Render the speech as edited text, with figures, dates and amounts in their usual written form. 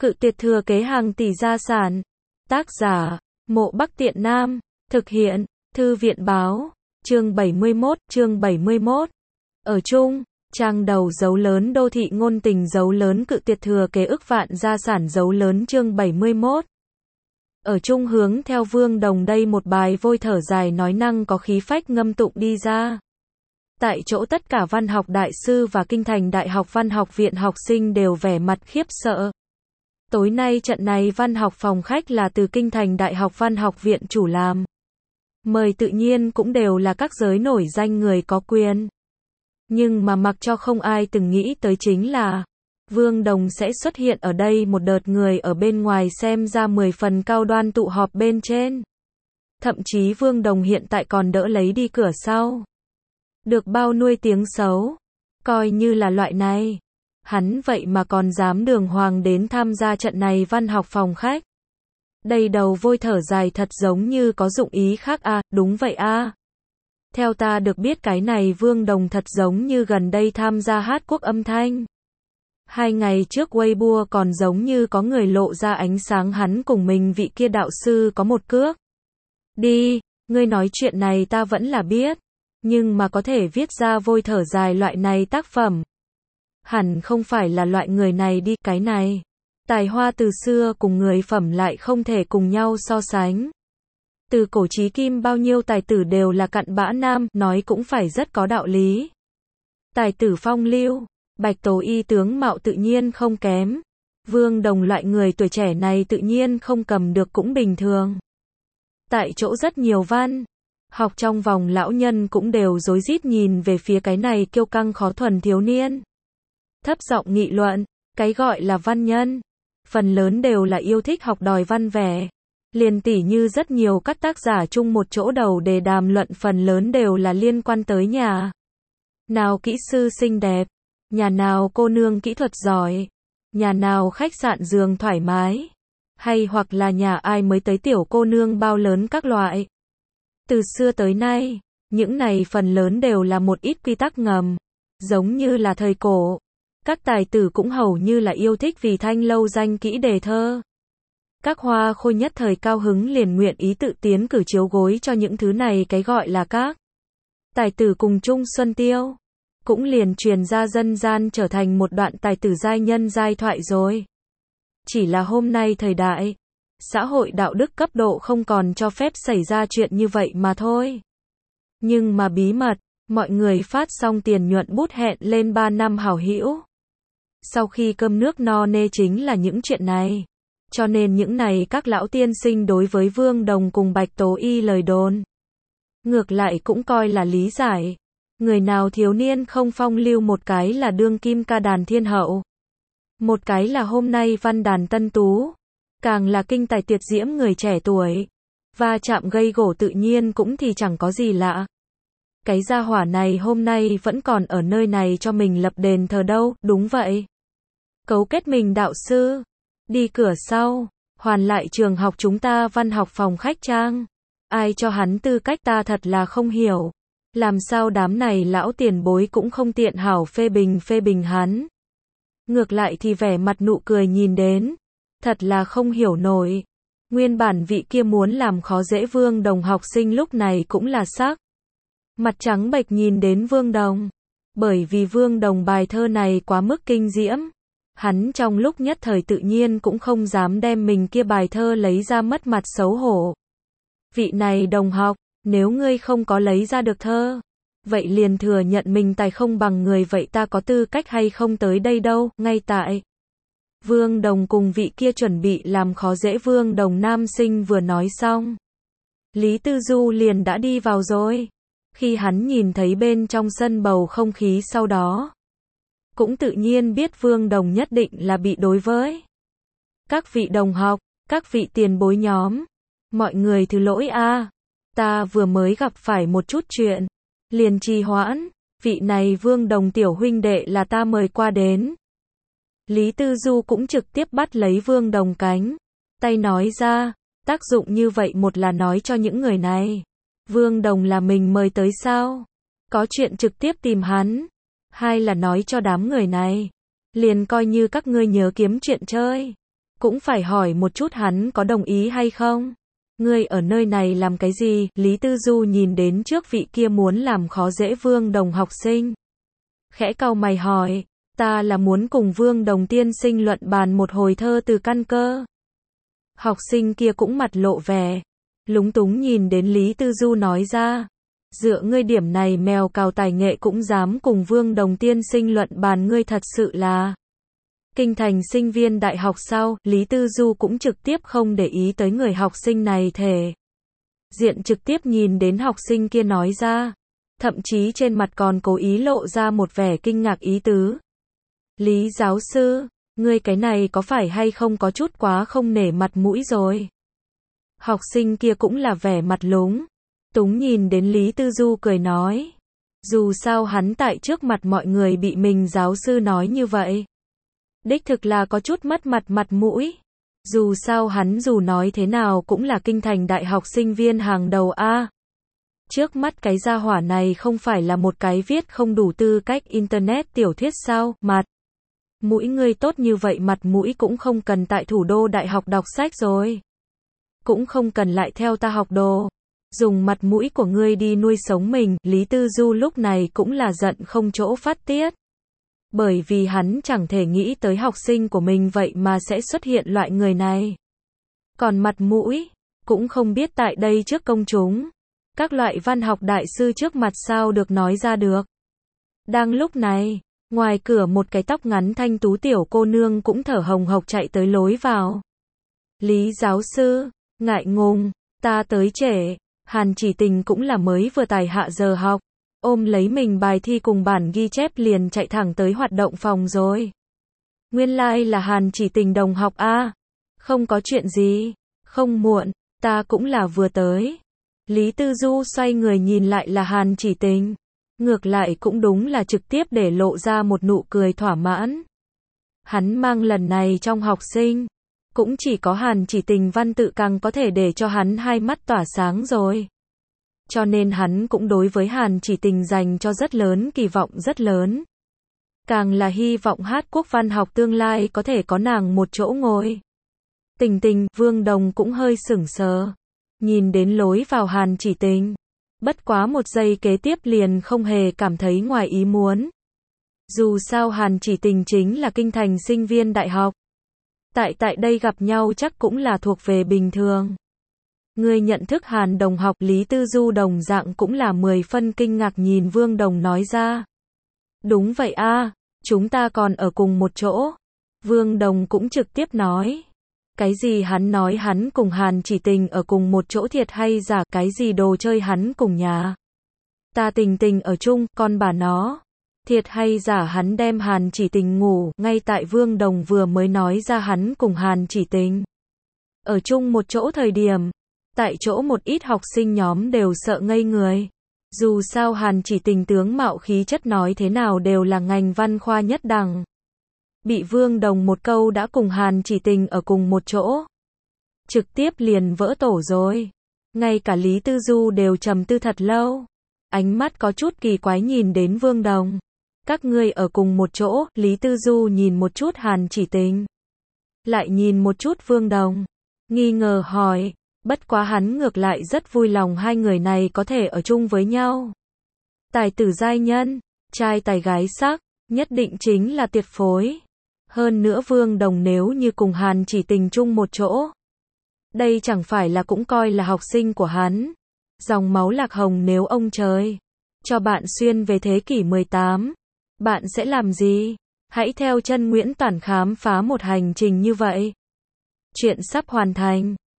Cự tuyệt thừa kế hàng tỷ gia sản. Tác giả, Mộ Bắc Tiện Nam. Thực hiện, Thư viện báo. Chương 71. Ở chung, trang đầu dấu lớn đô thị ngôn tình dấu lớn cự tuyệt thừa kế ức vạn gia sản dấu lớn chương 71. Ở chung hướng theo Vương Đồng đây một bài vôi thở dài nói năng có khí phách ngâm tụng đi ra. Tại chỗ tất cả văn học đại sư và kinh thành Đại học Văn học Viện học sinh đều vẻ mặt khiếp sợ. Tối nay trận này văn học phòng khách là từ kinh thành Đại học Văn học Viện chủ làm. Mời tự nhiên cũng đều là các giới nổi danh người có quyền. Nhưng mà mặc cho không ai từng nghĩ tới chính là Vương Đồng sẽ xuất hiện ở đây một đợt người ở bên ngoài xem ra 10 phần cao đoan tụ họp bên trên. Thậm chí Vương Đồng hiện tại còn đỡ lấy đi cửa sau. Được bao nuôi tiếng xấu. Coi như là loại này. Hắn vậy mà còn dám đường hoàng đến tham gia trận này văn học phòng khách. Đầy đầu vôi thở dài thật giống như có dụng ý khác à, đúng vậy à. Theo ta được biết cái này Vương Đồng thật giống như gần đây tham gia hát quốc âm thanh. 2 ngày trước Weibo còn giống như có người lộ ra ánh sáng hắn cùng mình vị kia đạo sư có một cước. Đi, ngươi nói chuyện này ta vẫn là biết. Nhưng mà có thể viết ra vôi thở dài loại này tác phẩm. Hẳn không phải là loại người này đi, cái này. Tài hoa từ xưa cùng người phẩm lại không thể cùng nhau so sánh. Từ cổ chí kim bao nhiêu tài tử đều là cặn bã nam, nói cũng phải rất có đạo lý. Tài tử phong lưu, Bạch Tố Y tướng mạo tự nhiên không kém. Vương Đồng loại người tuổi trẻ này tự nhiên không cầm được cũng bình thường. Tại chỗ rất nhiều văn học trong vòng lão nhân cũng đều rối rít nhìn về phía cái này kiêu căng khó thuần thiếu niên. Thấp giọng nghị luận, cái gọi là văn nhân, phần lớn đều là yêu thích học đòi văn vẻ. Liền tỉ như rất nhiều các tác giả chung một chỗ đầu đề đàm luận phần lớn đều là liên quan tới nhà nào kỹ sư xinh đẹp, nhà nào cô nương kỹ thuật giỏi, nhà nào khách sạn giường thoải mái, hay hoặc là nhà ai mới tới tiểu cô nương bao lớn các loại. Từ xưa tới nay, những này phần lớn đều là một ít quy tắc ngầm, giống như là thời cổ. Các tài tử cũng hầu như là yêu thích vì thanh lâu danh kỹ đề thơ. Các hoa khôi nhất thời cao hứng liền nguyện ý tự tiến cử chiếu gối cho những thứ này cái gọi là các tài tử cùng chung xuân tiêu. Cũng liền truyền ra dân gian trở thành một đoạn tài tử giai nhân giai thoại rồi. Chỉ là hôm nay thời đại, xã hội đạo đức cấp độ không còn cho phép xảy ra chuyện như vậy mà thôi. Nhưng mà bí mật, mọi người phát xong tiền nhuận bút hẹn lên 3 năm hảo hữu. Sau khi cơm nước no nê chính là những chuyện này. Cho nên những này các lão tiên sinh đối với Vương Đồng cùng Bạch Tố Y lời đồn. Ngược lại cũng coi là lý giải. Người nào thiếu niên không phong lưu, một cái là đương kim ca đàn thiên hậu. Một cái là hôm nay văn đàn tân tú. Càng là kinh tài tuyệt diễm người trẻ tuổi. Va chạm gây gổ tự nhiên cũng thì chẳng có gì lạ. Cái gia hỏa này hôm nay vẫn còn ở nơi này cho mình lập đền thờ đâu, đúng vậy. Cấu kết mình đạo sư. Đi cửa sau, hoàn lại trường học chúng ta văn học phòng khách trang. Ai cho hắn tư cách ta thật là không hiểu. Làm sao đám này lão tiền bối cũng không tiện hảo phê bình hắn. Ngược lại thì vẻ mặt nụ cười nhìn đến. Thật là không hiểu nổi. Nguyên bản vị kia muốn làm khó dễ Vương Đồng học sinh lúc này cũng là sắc. Mặt trắng bệch nhìn đến Vương Đồng. Bởi vì Vương Đồng bài thơ này quá mức kinh diễm. Hắn trong lúc nhất thời tự nhiên cũng không dám đem mình kia bài thơ lấy ra mất mặt xấu hổ. Vị này đồng học, nếu ngươi không có lấy ra được thơ, vậy liền thừa nhận mình tài không bằng người, vậy ta có tư cách hay không tới đây đâu. Ngay tại Vương Đồng cùng vị kia chuẩn bị làm khó dễ Vương Đồng nam sinh vừa nói xong, Lý Tư Du liền đã đi vào rồi. Khi hắn nhìn thấy bên trong sân bầu không khí sau đó, cũng tự nhiên biết Vương Đồng nhất định là bị đối với. Các vị đồng học, các vị tiền bối nhóm, mọi người thứ lỗi a, ta vừa mới gặp phải một chút chuyện, liền trì hoãn, vị này Vương Đồng tiểu huynh đệ là ta mời qua đến. Lý Tư Du cũng trực tiếp bắt lấy Vương Đồng cánh tay nói ra, tác dụng như vậy một là nói cho những người này, Vương Đồng là mình mời tới sao, có chuyện trực tiếp tìm hắn. Hai là nói cho đám người này, liền coi như các ngươi nhớ kiếm chuyện chơi. cũng phải hỏi một chút hắn có đồng ý hay không. Ngươi ở nơi này làm cái gì? Lý Tư Du nhìn đến trước vị kia muốn làm khó dễ Vương Đồng học sinh. Khẽ cau mày hỏi, ta là muốn cùng Vương Đồng tiên sinh luận bàn một hồi thơ từ căn cơ. Học sinh kia cũng mặt lộ vẻ lúng túng nhìn đến Lý Tư Du nói ra, dựa ngươi điểm này mèo cào tài nghệ cũng dám cùng Vương Đồng tiên sinh luận bàn, ngươi thật sự là kinh thành sinh viên đại học sao? Lý Tư Du cũng trực tiếp không để ý tới người học sinh này thể diện, trực tiếp nhìn đến học sinh kia nói ra, thậm chí trên mặt còn cố ý lộ ra một vẻ kinh ngạc ý tứ. Lý giáo sư, ngươi cái này có phải hay không có chút quá không nể mặt mũi rồi? Học sinh kia cũng là vẻ mặt lúng túng nhìn đến Lý Tư Du cười nói, dù sao hắn tại trước mặt mọi người bị mình giáo sư nói như vậy, đích thực là có chút mất mặt mũi. Dù sao hắn dù nói thế nào cũng là kinh thành đại học sinh viên hàng đầu a. Trước mắt cái gia hỏa này không phải là một cái viết không đủ tư cách internet tiểu thuyết sao? Mặt mũi ngươi tốt như vậy, mặt mũi cũng không cần tại thủ đô đại học đọc sách rồi. Cũng không cần lại theo ta học đồ. Dùng mặt mũi của ngươi đi nuôi sống mình. Lý Tư Du lúc này cũng là giận không chỗ phát tiết. Bởi vì hắn chẳng thể nghĩ tới học sinh của mình vậy mà sẽ xuất hiện loại người này. Còn mặt mũi, cũng không biết tại đây trước công chúng, các loại văn học đại sư trước mặt sao được nói ra được. Đang lúc này, ngoài cửa một cái tóc ngắn thanh tú tiểu cô nương cũng thở hồng hộc chạy tới lối vào. Lý giáo sư, ngại ngùng, ta tới trễ. Hàn Chỉ Tình cũng là mới vừa tài hạ giờ học, ôm lấy mình bài thi cùng bản ghi chép liền chạy thẳng tới hoạt động phòng rồi. Nguyên lai là Hàn Chỉ Tình đồng học a. Không có chuyện gì, không muộn, ta cũng là vừa tới. Lý Tư Du xoay người nhìn lại là Hàn Chỉ Tình, ngược lại cũng đúng là trực tiếp để lộ ra một nụ cười thỏa mãn. Hắn mang lần này trong học sinh, cũng chỉ có Hàn Chỉ Tình văn tự càng có thể để cho hắn hai mắt tỏa sáng rồi. Cho nên hắn cũng đối với Hàn Chỉ Tình dành cho rất lớn kỳ vọng, rất lớn. Càng là hy vọng hát quốc văn học tương lai có thể có nàng một chỗ ngồi. Tình Tình, Vương Đồng cũng hơi sửng sờ, nhìn đến lối vào Hàn Chỉ Tình. Bất quá một giây kế tiếp liền không hề cảm thấy ngoài ý muốn. Dù sao Hàn Chỉ Tình chính là kinh thành sinh viên đại học. Tại đây gặp nhau chắc cũng là thuộc về bình thường. Ngươi nhận thức Hàn đồng học? Lý Tư Du đồng dạng cũng là 10 phân kinh ngạc nhìn Vương Đồng nói ra. Đúng vậy a, chúng ta còn ở cùng một chỗ. Vương Đồng cũng trực tiếp nói. Cái gì hắn nói hắn cùng Hàn Chỉ Tình ở cùng một chỗ, thiệt hay giả? Cái gì đồ chơi hắn cùng nhà ta Tình Tình ở chung, con bà nó. Thiệt hay giả hắn đem Hàn Chỉ Tình ngủ, ngay tại Vương Đồng vừa mới nói ra hắn cùng Hàn Chỉ Tình ở chung một chỗ thời điểm, tại chỗ một ít học sinh nhóm đều sợ ngây người. Dù sao Hàn Chỉ Tình tướng mạo khí chất nói thế nào đều là ngành văn khoa nhất đẳng. Bị Vương Đồng một câu đã cùng Hàn Chỉ Tình ở cùng một chỗ, trực tiếp liền vỡ tổ rồi. Ngay cả Lý Tư Du đều trầm tư thật lâu, ánh mắt có chút kỳ quái nhìn đến Vương Đồng. Các ngươi ở cùng một chỗ? Lý Tư Du nhìn một chút Hàn Chỉ Tình, lại nhìn một chút Vương Đồng, nghi ngờ hỏi. Bất quá hắn ngược lại rất vui lòng hai người này có thể ở chung với nhau. Tài tử giai nhân, trai tài gái sắc, nhất định chính là tuyệt phối. Hơn nữa Vương Đồng nếu như cùng Hàn Chỉ Tình chung một chỗ, đây chẳng phải là cũng coi là học sinh của hắn. Dòng máu lạc hồng, nếu ông trời cho bạn xuyên về thế kỷ 18, bạn sẽ làm gì? Hãy theo chân Nguyễn Toản khám phá một hành trình như vậy. Chuyện sắp hoàn thành.